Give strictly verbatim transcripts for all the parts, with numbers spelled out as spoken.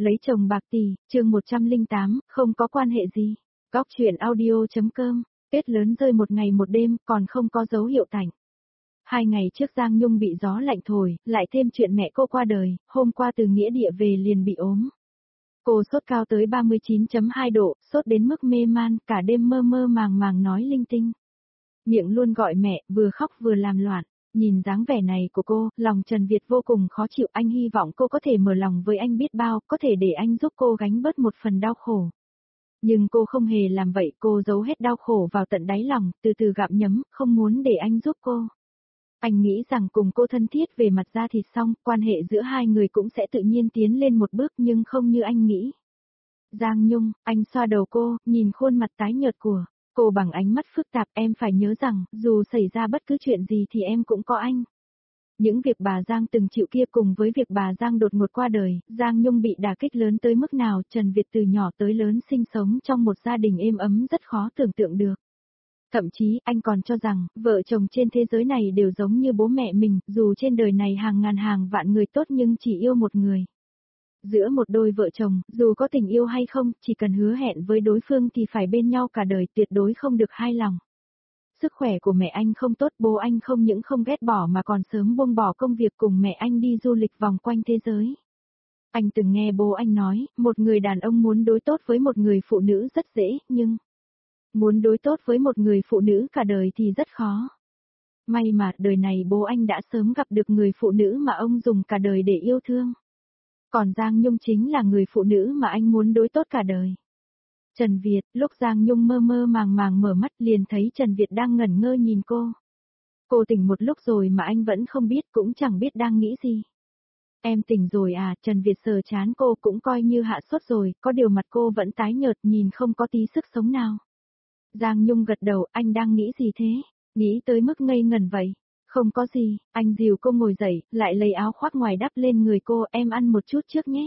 Lấy chồng bạc tỷ, chương một trăm lẻ tám, không có quan hệ gì. Góc chuyện audio.com, Tuyết lớn rơi một ngày một đêm, còn không có dấu hiệu tạnh. Hai ngày trước Giang Nhung bị gió lạnh thổi, lại thêm chuyện mẹ cô qua đời, hôm qua từ nghĩa địa về liền bị ốm. Cô sốt cao tới ba mươi chín phẩy hai độ, sốt đến mức mê man, cả đêm mơ mơ màng màng nói linh tinh. Miệng luôn gọi mẹ, vừa khóc vừa làm loạn. Nhìn dáng vẻ này của cô, lòng Trần Việt vô cùng khó chịu, anh hy vọng cô có thể mở lòng với anh biết bao, có thể để anh giúp cô gánh bớt một phần đau khổ. Nhưng cô không hề làm vậy, cô giấu hết đau khổ vào tận đáy lòng, từ từ gặm nhấm, không muốn để anh giúp cô. Anh nghĩ rằng cùng cô thân thiết về mặt da thịt xong, quan hệ giữa hai người cũng sẽ tự nhiên tiến lên một bước nhưng không như anh nghĩ. Giang Nhung, anh xoa đầu cô, nhìn khuôn mặt tái nhợt của cô bằng ánh mắt phức tạp, em phải nhớ rằng, dù xảy ra bất cứ chuyện gì thì em cũng có anh. Những việc bà Giang từng chịu kia cùng với việc bà Giang đột ngột qua đời, Giang Nhung bị đả kích lớn tới mức nào, Trần Việt từ nhỏ tới lớn sinh sống trong một gia đình êm ấm rất khó tưởng tượng được. Thậm chí, anh còn cho rằng, vợ chồng trên thế giới này đều giống như bố mẹ mình, dù trên đời này hàng ngàn hàng vạn người tốt nhưng chỉ yêu một người. Giữa một đôi vợ chồng, dù có tình yêu hay không, chỉ cần hứa hẹn với đối phương thì phải bên nhau cả đời, tuyệt đối không được hai lòng. Sức khỏe của mẹ anh không tốt, bố anh không những không ghét bỏ mà còn sớm buông bỏ công việc cùng mẹ anh đi du lịch vòng quanh thế giới. Anh từng nghe bố anh nói, một người đàn ông muốn đối tốt với một người phụ nữ rất dễ, nhưng muốn đối tốt với một người phụ nữ cả đời thì rất khó. May mà đời này bố anh đã sớm gặp được người phụ nữ mà ông dùng cả đời để yêu thương. Còn Giang Nhung chính là người phụ nữ mà anh muốn đối tốt cả đời. Trần Việt, lúc Giang Nhung mơ mơ màng màng mở mắt liền thấy Trần Việt đang ngẩn ngơ nhìn cô. Cô tỉnh một lúc rồi mà anh vẫn không biết, cũng chẳng biết đang nghĩ gì. Em tỉnh rồi à, Trần Việt sờ chán cô, cũng coi như hạ sốt rồi, có điều mặt cô vẫn tái nhợt, nhìn không có tí sức sống nào. Giang Nhung gật đầu, anh đang nghĩ gì thế? Nghĩ tới mức ngây ngẩn vậy. Không có gì, anh dìu cô ngồi dậy, lại lấy áo khoác ngoài đắp lên người cô, em ăn một chút trước nhé.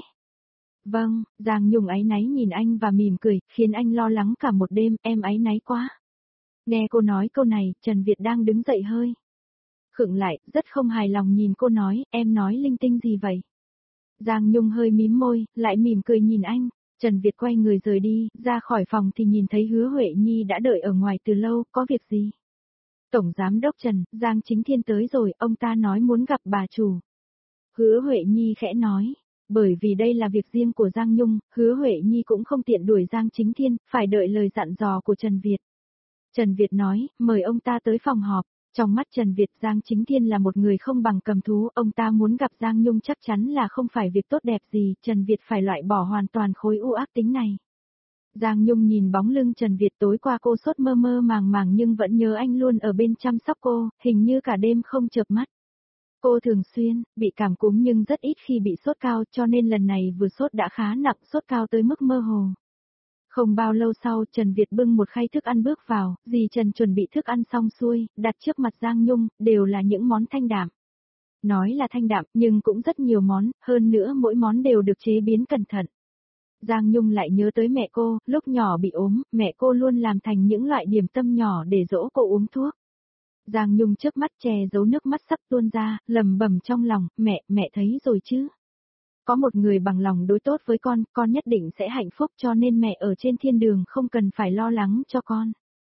Vâng, Giang Nhung áy náy nhìn anh và mỉm cười, khiến anh lo lắng cả một đêm, em áy náy quá. Nghe cô nói câu này, Trần Việt đang đứng dậy hơi khựng lại, rất không hài lòng nhìn cô nói, em nói linh tinh gì vậy? Giang Nhung hơi mím môi, lại mỉm cười nhìn anh. Trần Việt quay người rời đi, ra khỏi phòng thì nhìn thấy Hứa Huệ Nhi đã đợi ở ngoài từ lâu, có việc gì? Tổng Giám đốc Trần, Giang Chính Thiên tới rồi, ông ta nói muốn gặp bà chủ. Hứa Huệ Nhi khẽ nói, bởi vì đây là việc riêng của Giang Nhung, Hứa Huệ Nhi cũng không tiện đuổi Giang Chính Thiên, phải đợi lời dặn dò của Trần Việt. Trần Việt nói, mời ông ta tới phòng họp. Trong mắt Trần Việt, Giang Chính Thiên là một người không bằng cầm thú, ông ta muốn gặp Giang Nhung chắc chắn là không phải việc tốt đẹp gì, Trần Việt phải loại bỏ hoàn toàn khối u ác tính này. Giang Nhung nhìn bóng lưng Trần Việt, tối qua cô sốt mơ mơ màng màng nhưng vẫn nhớ anh luôn ở bên chăm sóc cô, hình như cả đêm không chợp mắt. Cô thường xuyên bị cảm cúm nhưng rất ít khi bị sốt cao, cho nên lần này vừa sốt đã khá nặng, sốt cao tới mức mơ hồ. Không bao lâu sau, Trần Việt bưng một khay thức ăn bước vào, dì Trần chuẩn bị thức ăn xong xuôi, đặt trước mặt Giang Nhung, đều là những món thanh đạm. Nói là thanh đạm, nhưng cũng rất nhiều món, hơn nữa mỗi món đều được chế biến cẩn thận. Giang Nhung lại nhớ tới mẹ cô, lúc nhỏ bị ốm, mẹ cô luôn làm thành những loại điểm tâm nhỏ để dỗ cô uống thuốc. Giang Nhung trước mắt che giấu nước mắt sắp tuôn ra, lầm bầm trong lòng, mẹ, mẹ thấy rồi chứ. Có một người bằng lòng đối tốt với con, con nhất định sẽ hạnh phúc, cho nên mẹ ở trên thiên đường không cần phải lo lắng cho con.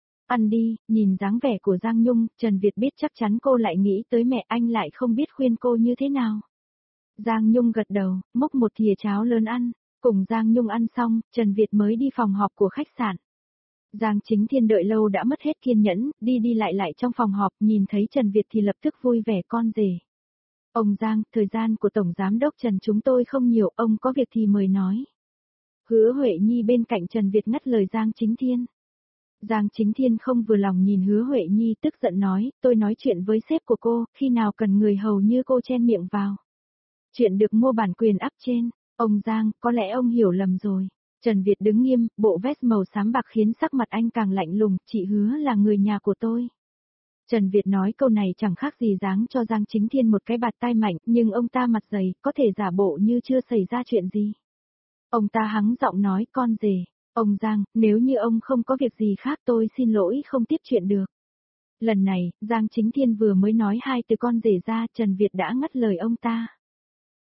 Ăn đi, nhìn dáng vẻ của Giang Nhung, Trần Việt biết chắc chắn cô lại nghĩ tới mẹ, anh lại không biết khuyên cô như thế nào. Giang Nhung gật đầu, múc một thìa cháo lớn ăn, cùng Giang Nhung ăn xong, Trần Việt mới đi phòng họp của khách sạn. Giang Chính Thiên đợi lâu đã mất hết kiên nhẫn, đi đi lại lại trong phòng họp, nhìn thấy Trần Việt thì lập tức vui vẻ con rể. Ông Giang, thời gian của Tổng Giám đốc Trần chúng tôi không nhiều, ông có việc thì mời nói. Hứa Huệ Nhi bên cạnh Trần Việt ngắt lời Giang Chính Thiên. Giang Chính Thiên không vừa lòng nhìn Hứa Huệ Nhi, tức giận nói, tôi nói chuyện với sếp của cô, khi nào cần người hầu như cô chen miệng vào. Chuyện được mua bản quyền up trên, ông Giang, có lẽ ông hiểu lầm rồi. Trần Việt đứng nghiêm, bộ vest màu xám bạc khiến sắc mặt anh càng lạnh lùng, chị Hứa là người nhà của tôi. Trần Việt nói câu này chẳng khác gì dáng cho Giang Chính Thiên một cái bạt tai mạnh, nhưng ông ta mặt dày, có thể giả bộ như chưa xảy ra chuyện gì. Ông ta hắng giọng nói, con rể, ông Giang, nếu như ông không có việc gì khác tôi xin lỗi không tiếp chuyện được. Lần này, Giang Chính Thiên vừa mới nói hai từ con rể ra, Trần Việt đã ngắt lời ông ta.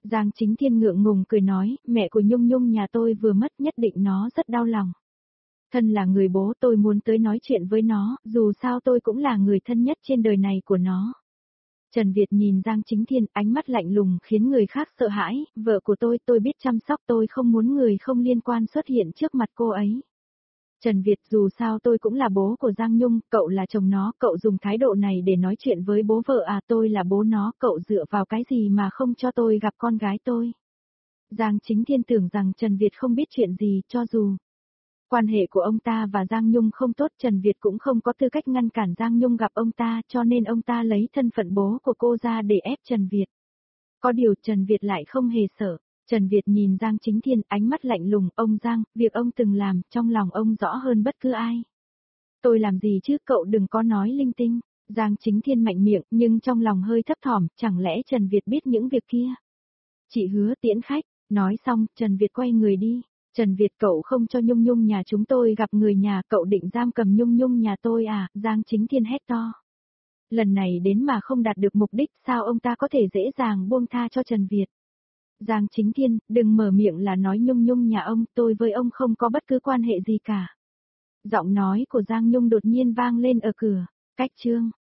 Giang Chính Thiên ngượng ngùng cười nói, mẹ của Nhung Nhung nhà tôi vừa mất, nhất định nó rất đau lòng. Thân là người bố, tôi muốn tới nói chuyện với nó, dù sao tôi cũng là người thân nhất trên đời này của nó. Trần Việt nhìn Giang Chính Thiên, ánh mắt lạnh lùng khiến người khác sợ hãi, vợ của tôi, tôi biết chăm sóc, tôi không muốn người không liên quan xuất hiện trước mặt cô ấy. Trần Việt, dù sao tôi cũng là bố của Giang Nhung, cậu là chồng nó, cậu dùng thái độ này để nói chuyện với bố vợ à, tôi là bố nó, cậu dựa vào cái gì mà không cho tôi gặp con gái tôi. Giang Chính Thiên tưởng rằng Trần Việt không biết chuyện gì, cho dù quan hệ của ông ta và Giang Nhung không tốt, Trần Việt cũng không có tư cách ngăn cản Giang Nhung gặp ông ta, cho nên ông ta lấy thân phận bố của cô ra để ép Trần Việt. Có điều Trần Việt lại không hề sợ. Trần Việt nhìn Giang Chính Thiên, ánh mắt lạnh lùng, ông Giang, việc ông từng làm, trong lòng ông rõ hơn bất cứ ai. Tôi làm gì chứ, cậu đừng có nói linh tinh. Giang Chính Thiên mạnh miệng, nhưng trong lòng hơi thấp thỏm, chẳng lẽ Trần Việt biết những việc kia. Chị hứa tiễn khách, nói xong, Trần Việt quay người đi. Trần Việt, cậu không cho Nhung Nhung nhà chúng tôi gặp người nhà, cậu định giam cầm Nhung Nhung nhà tôi à, Giang Chính Thiên hét to. Lần này đến mà không đạt được mục đích, sao ông ta có thể dễ dàng buông tha cho Trần Việt. Giang Chính Thiên, đừng mở miệng là nói Nhung Nhung nhà ông, tôi với ông không có bất cứ quan hệ gì cả. Giọng nói của Giang Nhung đột nhiên vang lên ở cửa, cách chương.